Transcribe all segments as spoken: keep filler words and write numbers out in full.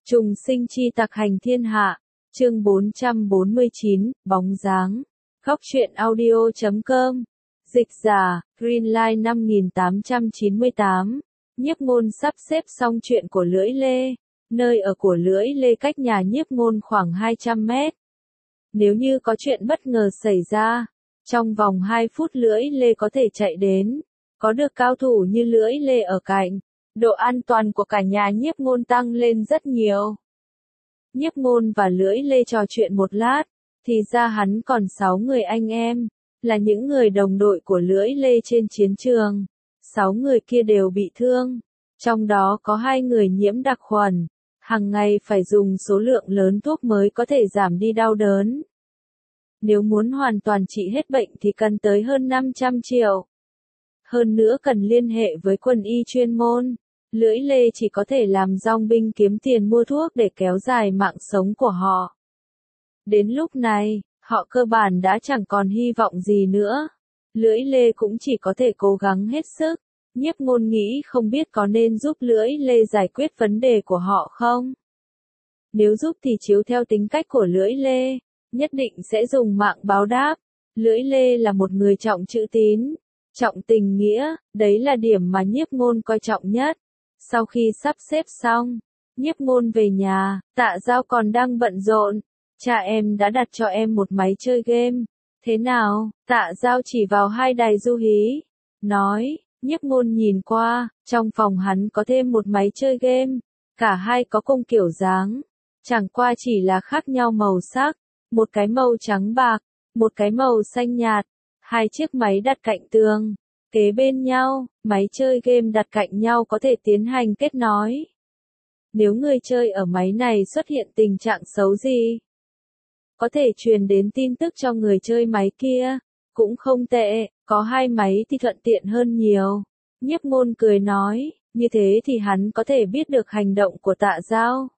Trùng sinh chi tặc hành thiên hạ, chương bốn trăm bốn mươi chín, bóng dáng. Góc truyện audio chấm com. Dịch giả, Greenlight năm nghìn tám trăm chín mươi tám. Nhiếp Ngôn sắp xếp xong chuyện của Lưỡi Lê. Nơi ở của Lưỡi Lê cách nhà Nhiếp Ngôn khoảng hai trăm mét. Nếu như có chuyện bất ngờ xảy ra, trong vòng hai phút Lưỡi Lê có thể chạy đến. Có được cao thủ như Lưỡi Lê ở cạnh, độ an toàn của cả nhà Nhiếp Ngôn tăng lên rất nhiều. Nhiếp Ngôn và Lưỡi Lê trò chuyện một lát, thì ra hắn còn sáu người anh em, là những người đồng đội của Lưỡi Lê trên chiến trường. Sáu người kia đều bị thương, trong đó có hai người nhiễm đặc khuẩn, hàng ngày phải dùng số lượng lớn thuốc mới có thể giảm đi đau đớn. Nếu muốn hoàn toàn trị hết bệnh thì cần tới hơn năm trăm triệu. Hơn nữa cần liên hệ với quân y chuyên môn. Lưỡi Lê chỉ có thể làm dong binh kiếm tiền mua thuốc để kéo dài mạng sống của họ. Đến lúc này, họ cơ bản đã chẳng còn hy vọng gì nữa. Lưỡi Lê cũng chỉ có thể cố gắng hết sức. Nhiếp Ngôn nghĩ không biết có nên giúp Lưỡi Lê giải quyết vấn đề của họ không? Nếu giúp thì chiếu theo tính cách của Lưỡi Lê, nhất định sẽ dùng mạng báo đáp. Lưỡi Lê là một người trọng chữ tín, trọng tình nghĩa, đấy là điểm mà Nhiếp Ngôn coi trọng nhất. Sau khi sắp xếp xong, Nhiếp Ngôn về nhà, Tạ Giao còn đang bận rộn. Cha em đã đặt cho em một máy chơi game. Thế nào? Tạ Giao chỉ vào hai đài du hí. Nói, Nhiếp Ngôn nhìn qua, trong phòng hắn có thêm một máy chơi game. Cả hai có cùng kiểu dáng. Chẳng qua chỉ là khác nhau màu sắc. Một cái màu trắng bạc, một cái màu xanh nhạt. Hai chiếc máy đặt cạnh tường. Kế bên nhau, máy chơi game đặt cạnh nhau có thể tiến hành kết nối. Nếu người chơi ở máy này xuất hiện tình trạng xấu gì, có thể truyền đến tin tức cho người chơi máy kia. Cũng không tệ, có hai máy thì thuận tiện hơn nhiều. Nhiếp Ngôn cười nói, như thế thì hắn có thể biết được hành động của Tạ Giao.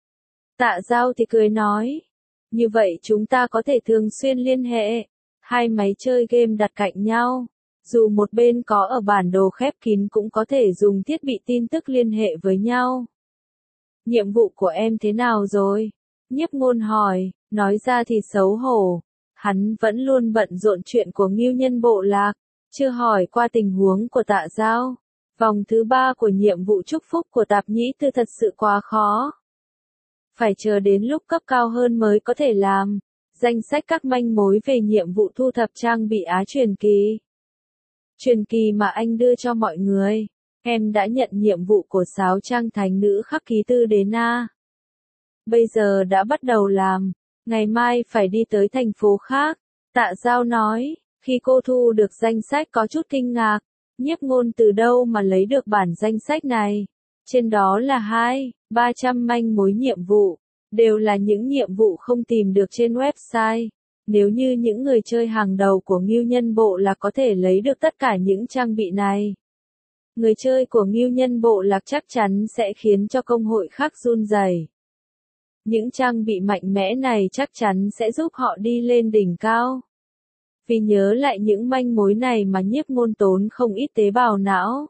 Tạ Giao thì cười nói, như vậy chúng ta có thể thường xuyên liên hệ. Hai máy chơi game đặt cạnh nhau. Dù một bên có ở bản đồ khép kín cũng có thể dùng thiết bị tin tức liên hệ với nhau. Nhiệm vụ của em thế nào rồi? Nhiếp Ngôn hỏi, nói ra thì xấu hổ. Hắn vẫn luôn bận rộn chuyện của Ngưu Nhân Bộ Lạc, chưa hỏi qua tình huống của Tạ Giao. Vòng thứ ba của nhiệm vụ chúc phúc của Tạp Nhĩ Tư thật sự quá khó. Phải chờ đến lúc cấp cao hơn mới có thể làm. Danh sách các manh mối về nhiệm vụ thu thập trang bị Á truyền kỳ. Truyền kỳ mà anh đưa cho mọi người. Em đã nhận nhiệm vụ của sáu trang thánh nữ khắc ký tư đến A. Bây giờ đã bắt đầu làm. Ngày mai phải đi tới thành phố khác. Tạ Giao nói. Khi cô thu được danh sách có chút kinh ngạc. Nhiếp Ngôn từ đâu mà lấy được bản danh sách này? Trên đó là hai, ba trăm manh mối nhiệm vụ. Đều là những nhiệm vụ không tìm được trên website. Nếu như những người chơi hàng đầu của Ngưu Nhân Bộ Lạc có thể lấy được tất cả những trang bị này, người chơi của Ngưu Nhân Bộ Lạc chắc chắn sẽ khiến cho công hội khác run rẩy. Những trang bị mạnh mẽ này chắc chắn sẽ giúp họ đi lên đỉnh cao. Vì nhớ lại những manh mối này mà Nhiếp Ngôn tốn không ít tế bào não.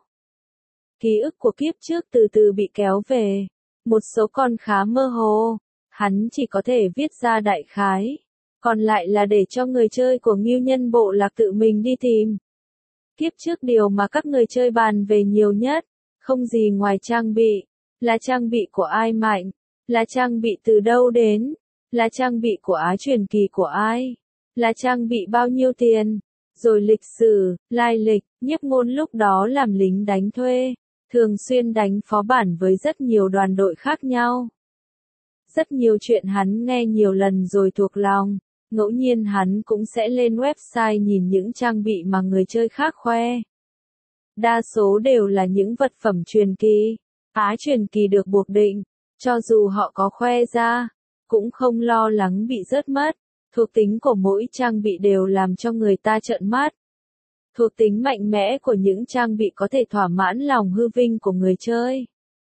Ký ức của kiếp trước từ từ bị kéo về. Một số còn khá mơ hồ. Hắn chỉ có thể viết ra đại khái. Còn lại là để cho người chơi của Ngưu Nhân Bộ Lạc tự mình đi tìm. Kiếp trước điều mà các người chơi bàn về nhiều nhất, không gì ngoài trang bị. Là trang bị của ai mạnh? Là trang bị từ đâu đến? Là trang bị của Á truyền kỳ của ai? Là trang bị bao nhiêu tiền? Rồi lịch sử, lai lịch. Nhiếp Ngôn lúc đó làm lính đánh thuê, thường xuyên đánh phó bản với rất nhiều đoàn đội khác nhau. Rất nhiều chuyện hắn nghe nhiều lần rồi thuộc lòng. Ngẫu nhiên hắn cũng sẽ lên website nhìn những trang bị mà người chơi khác khoe. Đa số đều là những vật phẩm truyền kỳ. Á truyền kỳ được buộc định, cho dù họ có khoe ra, cũng không lo lắng bị rớt mất. Thuộc tính của mỗi trang bị đều làm cho người ta trợn mắt. Thuộc tính mạnh mẽ của những trang bị có thể thỏa mãn lòng hư vinh của người chơi.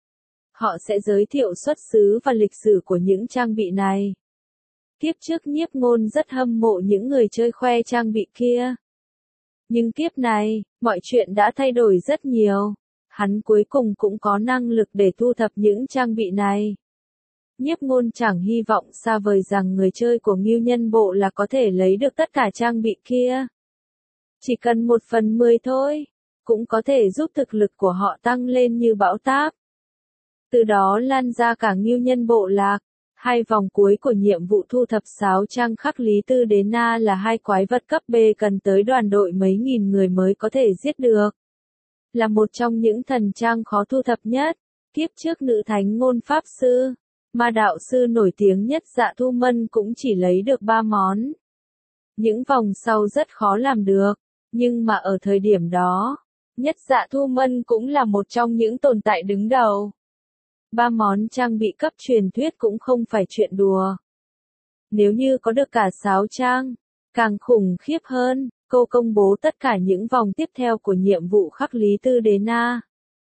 Họ sẽ giới thiệu xuất xứ và lịch sử của những trang bị này. Kiếp trước Nhiếp Ngôn rất hâm mộ những người chơi khoe trang bị kia. Nhưng kiếp này, mọi chuyện đã thay đổi rất nhiều. Hắn cuối cùng cũng có năng lực để thu thập những trang bị này. Nhiếp Ngôn chẳng hy vọng xa vời rằng người chơi của Ngưu Nhân Bộ là có thể lấy được tất cả trang bị kia. Chỉ cần một phần mười thôi, cũng có thể giúp thực lực của họ tăng lên như bão táp. Từ đó lan ra cả Ngưu Nhân Bộ Lạc. Hai vòng cuối của nhiệm vụ thu thập sáo trang khắc Lý Tư Đế Na là hai quái vật cấp B cần tới đoàn đội mấy nghìn người mới có thể giết được. Là một trong những thần trang khó thu thập nhất, kiếp trước nữ thánh ngôn pháp sư, ma đạo sư nổi tiếng nhất Dạ Thu Mân cũng chỉ lấy được ba món. Những vòng sau rất khó làm được, nhưng mà ở thời điểm đó, nhất Dạ Thu Mân cũng là một trong những tồn tại đứng đầu. Ba món trang bị cấp truyền thuyết cũng không phải chuyện đùa. Nếu như có được cả sáu trang, càng khủng khiếp hơn, cô công bố tất cả những vòng tiếp theo của nhiệm vụ khắc Lý Tư Đế Na.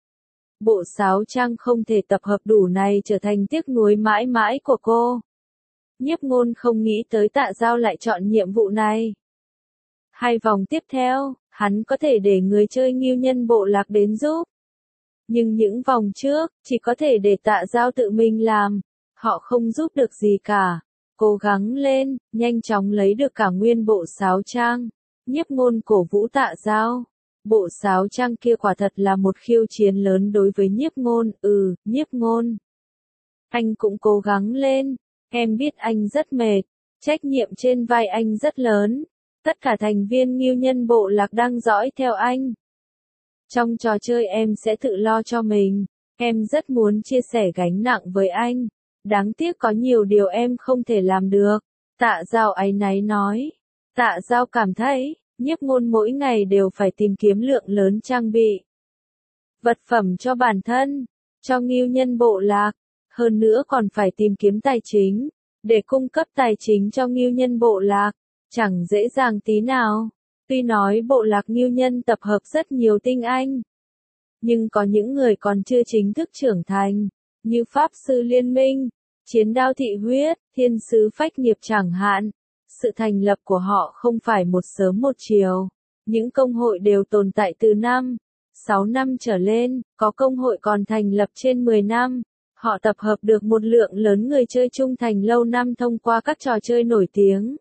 Bộ sáu trang không thể tập hợp đủ này trở thành tiếc nuối mãi mãi của cô. Nhiếp Ngôn không nghĩ tới Tạ Giao lại chọn nhiệm vụ này. Hai vòng tiếp theo, hắn có thể để người chơi Ngưu Nhân Bộ Lạc đến giúp. Nhưng những vòng trước, chỉ có thể để Tạ Giao tự mình làm. Họ không giúp được gì cả. Cố gắng lên, nhanh chóng lấy được cả nguyên bộ sáo trang. Nhiếp Ngôn cổ vũ Tạ Giao. Bộ sáo trang kia quả thật là một khiêu chiến lớn đối với Nhiếp Ngôn. Ừ, Nhiếp Ngôn. Anh cũng cố gắng lên. Em biết anh rất mệt. Trách nhiệm trên vai anh rất lớn. Tất cả thành viên Ngưu Nhân Bộ Lạc đang dõi theo anh. Trong trò chơi em sẽ tự lo cho mình. Em rất muốn chia sẻ gánh nặng với anh. Đáng tiếc có nhiều điều em không thể làm được. Tạ Giao áy náy nói. Tạ Giao cảm thấy, Nhiếp Ngôn mỗi ngày đều phải tìm kiếm lượng lớn trang bị. Vật phẩm cho bản thân, cho Ngưu Nhân Bộ Lạc. Hơn nữa còn phải tìm kiếm tài chính, để cung cấp tài chính cho Ngưu Nhân Bộ Lạc. Chẳng dễ dàng tí nào. Tuy nói bộ lạc Ngưu Nhân tập hợp rất nhiều tinh anh, nhưng có những người còn chưa chính thức trưởng thành, như Pháp Sư Liên Minh, Chiến Đao Thị Huyết, Thiên Sứ Phách Nghiệp chẳng hạn. Sự thành lập của họ không phải một sớm một chiều. Những công hội đều tồn tại từ năm, sáu năm trở lên, có công hội còn thành lập trên mười năm. Họ tập hợp được một lượng lớn người chơi trung thành lâu năm thông qua các trò chơi nổi tiếng.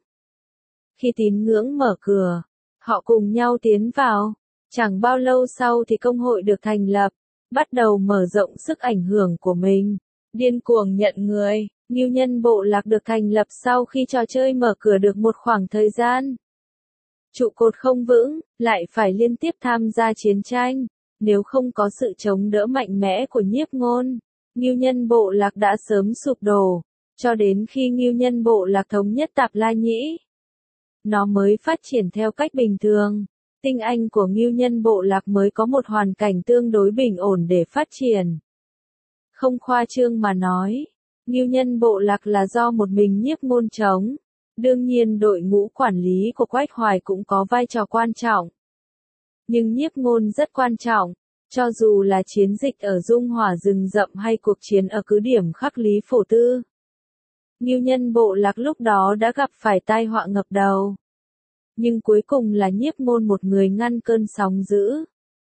Khi tín ngưỡng mở cửa, họ cùng nhau tiến vào. Chẳng bao lâu sau thì công hội được thành lập, bắt đầu mở rộng sức ảnh hưởng của mình. Điên cuồng nhận người, Ngưu Nhân Bộ Lạc được thành lập sau khi trò chơi mở cửa được một khoảng thời gian. Trụ cột không vững, lại phải liên tiếp tham gia chiến tranh. Nếu không có sự chống đỡ mạnh mẽ của Nhiếp Ngôn, Ngưu Nhân Bộ Lạc đã sớm sụp đổ. Cho đến khi Ngưu Nhân Bộ Lạc thống nhất Tạp La Nhĩ, nó mới phát triển theo cách bình thường. Tinh anh của Ngưu Nhân Bộ Lạc mới có một hoàn cảnh tương đối bình ổn để phát triển. Không khoa trương mà nói, Ngưu Nhân Bộ Lạc là do một mình Nhiếp Ngôn chống. Đương nhiên đội ngũ quản lý của Quách Hoài cũng có vai trò quan trọng. Nhưng Nhiếp Ngôn rất quan trọng, cho dù là chiến dịch ở Dung Hỏa rừng rậm hay cuộc chiến ở cứ điểm khắc Lý Phổ Tư. Ngưu Nhân Bộ Lạc lúc đó đã gặp phải tai họa ngập đầu. Nhưng cuối cùng là Nhiếp Ngôn một người ngăn cơn sóng dữ.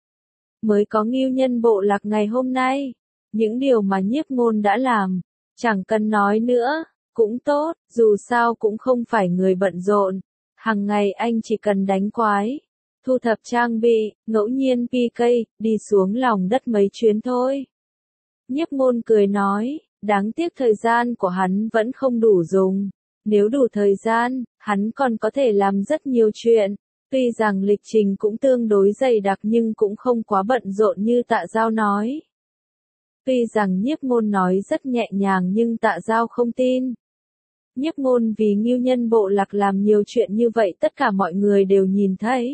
Mới có Ngưu Nhân Bộ Lạc ngày hôm nay. Những điều mà Nhiếp Ngôn đã làm, chẳng cần nói nữa, cũng tốt, dù sao cũng không phải người bận rộn. Hằng ngày anh chỉ cần đánh quái, thu thập trang bị, ngẫu nhiên pê ca, đi xuống lòng đất mấy chuyến thôi. Nhiếp Ngôn cười nói, đáng tiếc thời gian của hắn vẫn không đủ dùng. Nếu đủ thời gian, hắn còn có thể làm rất nhiều chuyện. Tuy rằng lịch trình cũng tương đối dày đặc nhưng cũng không quá bận rộn như Tạ Giao nói. Tuy rằng Nhiếp Ngôn nói rất nhẹ nhàng nhưng Tạ Giao không tin. Nhiếp Ngôn vì Ngưu Nhân Bộ Lạc làm nhiều chuyện như vậy tất cả mọi người đều nhìn thấy.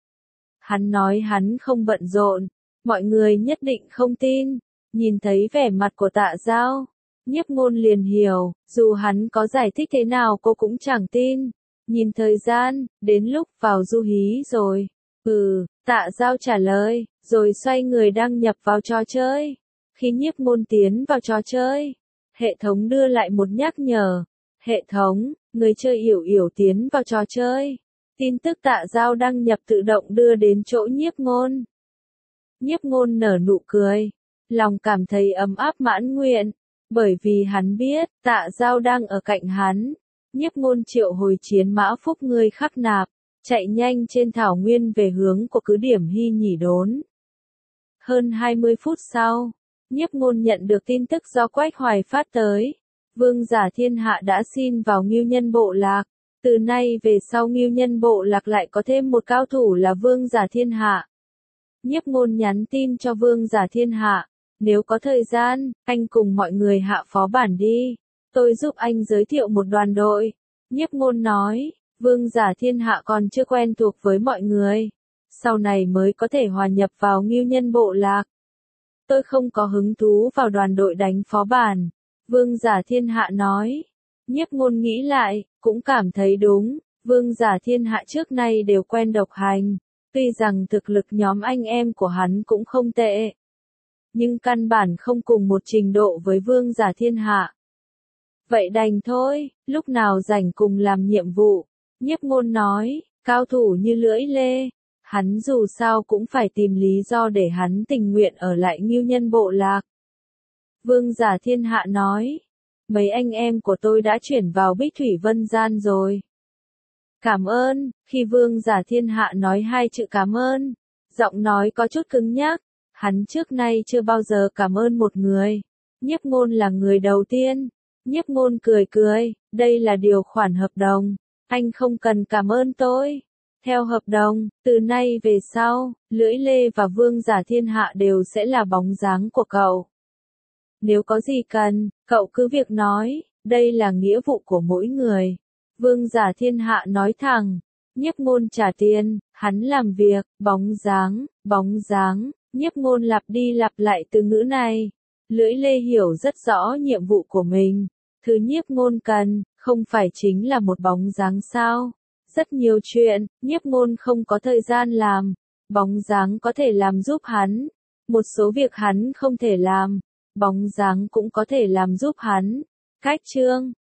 Hắn nói hắn không bận rộn, mọi người nhất định không tin. Nhìn thấy vẻ mặt của Tạ Giao, Nhiếp Ngôn liền hiểu, dù hắn có giải thích thế nào cô cũng chẳng tin. Nhìn thời gian, đến lúc vào du hí rồi. Ừ, Tạ Giao trả lời, rồi xoay người đăng nhập vào trò chơi. Khi Nhiếp Ngôn tiến vào trò chơi, hệ thống đưa lại một nhắc nhở. Hệ thống, người chơi Yểu Yểu tiến vào trò chơi. Tin tức Tạ Giao đăng nhập tự động đưa đến chỗ Nhiếp Ngôn. Nhiếp Ngôn nở nụ cười, lòng cảm thấy ấm áp mãn nguyện. Bởi vì hắn biết, Tạ Giao đang ở cạnh hắn. Nhiếp Ngôn triệu hồi chiến mã phúc ngươi khắc nạp, chạy nhanh trên thảo nguyên về hướng của cứ điểm Hy Nhỉ Đốn. Hơn hai mươi phút sau, Nhiếp Ngôn nhận được tin tức do Quách Hoài phát tới. Vương giả thiên hạ đã xin vào Ngưu Nhân Bộ Lạc. Từ nay về sau Ngưu Nhân Bộ Lạc lại có thêm một cao thủ là Vương giả thiên hạ. Nhiếp Ngôn nhắn tin cho Vương giả thiên hạ. Nếu có thời gian, anh cùng mọi người hạ phó bản đi. Tôi giúp anh giới thiệu một đoàn đội. Nhiếp Ngôn nói, Vương giả thiên hạ còn chưa quen thuộc với mọi người. Sau này mới có thể hòa nhập vào Ngưu Nhân Bộ Lạc. Tôi không có hứng thú vào đoàn đội đánh phó bản. Vương giả thiên hạ nói. Nhiếp Ngôn nghĩ lại, cũng cảm thấy đúng. Vương giả thiên hạ trước nay đều quen độc hành. Tuy rằng thực lực nhóm anh em của hắn cũng không tệ. Nhưng căn bản không cùng một trình độ với vương giả thiên hạ. Vậy đành thôi, lúc nào rảnh cùng làm nhiệm vụ. Nhiếp Ngôn nói, cao thủ như Lưỡi Lê. Hắn dù sao cũng phải tìm lý do để hắn tình nguyện ở lại Ngưu Nhân Bộ Lạc. Vương giả thiên hạ nói, mấy anh em của tôi đã chuyển vào Bích Thủy Vân Gian rồi. Cảm ơn, khi vương giả thiên hạ nói hai chữ cảm ơn, giọng nói có chút cứng nhắc, hắn trước nay chưa bao giờ cảm ơn một người. Nhiếp Ngôn là người đầu tiên. Nhiếp Ngôn cười cười, đây là điều khoản hợp đồng, anh không cần cảm ơn tôi. Theo hợp đồng, từ nay về sau, Lưỡi Lê và Vương giả thiên hạ đều sẽ là bóng dáng của cậu. Nếu có gì cần, cậu cứ việc nói, đây là nghĩa vụ của mỗi người. Vương giả thiên hạ nói thẳng, Nhiếp Ngôn trả tiền, hắn làm việc, bóng dáng, bóng dáng, Nhiếp Ngôn lặp đi lặp lại từ ngữ này. Lưỡi Lê hiểu rất rõ nhiệm vụ của mình. Thứ Nhiếp Ngôn cần, không phải chính là một bóng dáng sao. Rất nhiều chuyện, Nhiếp Ngôn không có thời gian làm. Bóng dáng có thể làm giúp hắn. Một số việc hắn không thể làm. Bóng dáng cũng có thể làm giúp hắn. Cách chương